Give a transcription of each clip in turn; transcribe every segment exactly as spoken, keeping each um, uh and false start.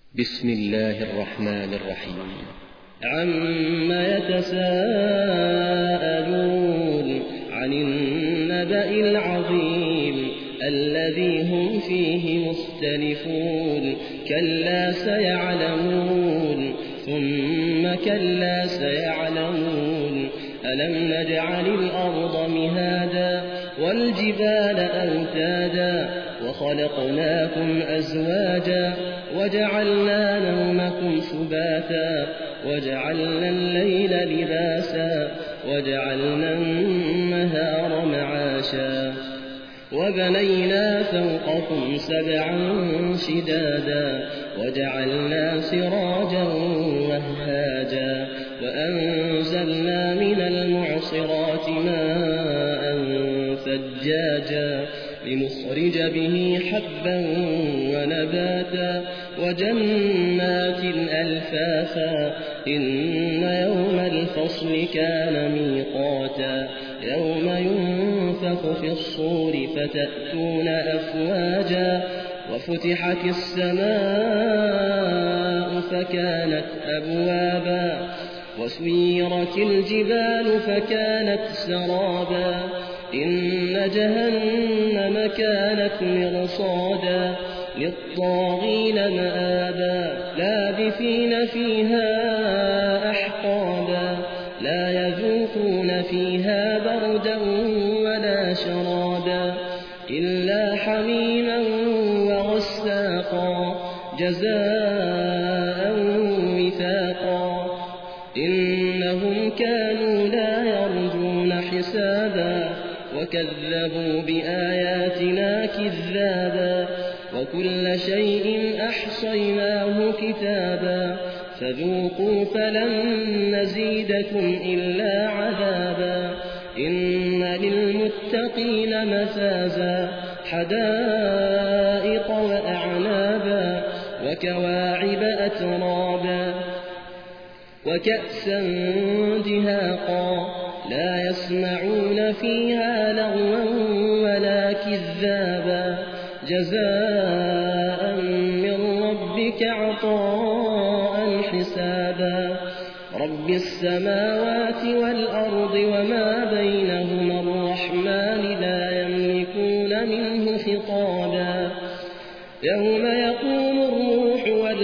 بسم الله الرحمن الرحيم. عما يتساءلون عن النبأ العظيم الذي هم فيه مختلفون كلا سيعلمون ثم كلا سيعلمون ألم نجعل الأرض مهادا والجبال أوتادا وخلقناكم أزواجا وجعلنا نومكم سباتا وجعلنا الليل لباسا وجعلنا النهار معاشا وبنينا فوقكم سبعا شدادا وجعلنا سراجا وهاجا وأنزلنا من المعصرات ماء ثجاجا لنخرج به حبا ونباتا وجنات ألفافا إن يوم الفصل كان ميقاتا يوم ينفخ في الصور فتأتون أفواجا وفتحت السماء فكانت أبوابا وسيرت الجبال فكانت سرابا إن جهنم كانت مرصادا للطاغين مآبا لابثين فيها أحقابا لا يذوقون فيها بردا ولا شرابا إلا حميما وغساقا جزاء وفاقا إنهم كانوا لا يرجون حسابا وكذبوا بآياتنا كذابا وكل شيء أحصيناه كتابا فذوقوا فلن نزيدكم إلا عذابا إن للمتقين مفازا حدائق وأعنابا وكواعب أترابا وكأسا دهاقا لا يسمعون فيها لغوا ولا كذابا جزاء من ربك عطاء حسابا رب السماوات والأرض وما بينهما الرحمن لا يملكون منه خطابا يوم يقوم الروح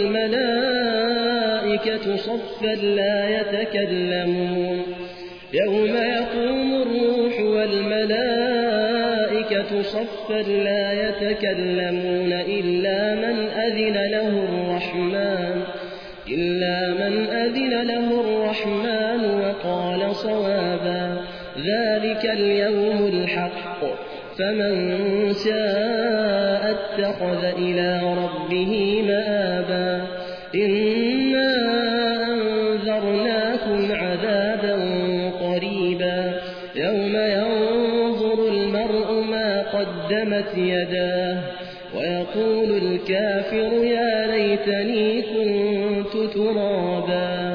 والملائكة صفا لا يتكلمون يوم يقوم الروح والملائكة صفا لا يتكلمون إلا من أذن له الرحمن إلا من أذن له الرحمن وقال صوابا ذلك اليوم الحق فمن شاء اتخذ إلى ربه مآبا إنا أنذرناكم عذابا قريبا يوم ينظر المرء ما قدمت يداه ويقول الكافر يا ليتني كنت ترابا.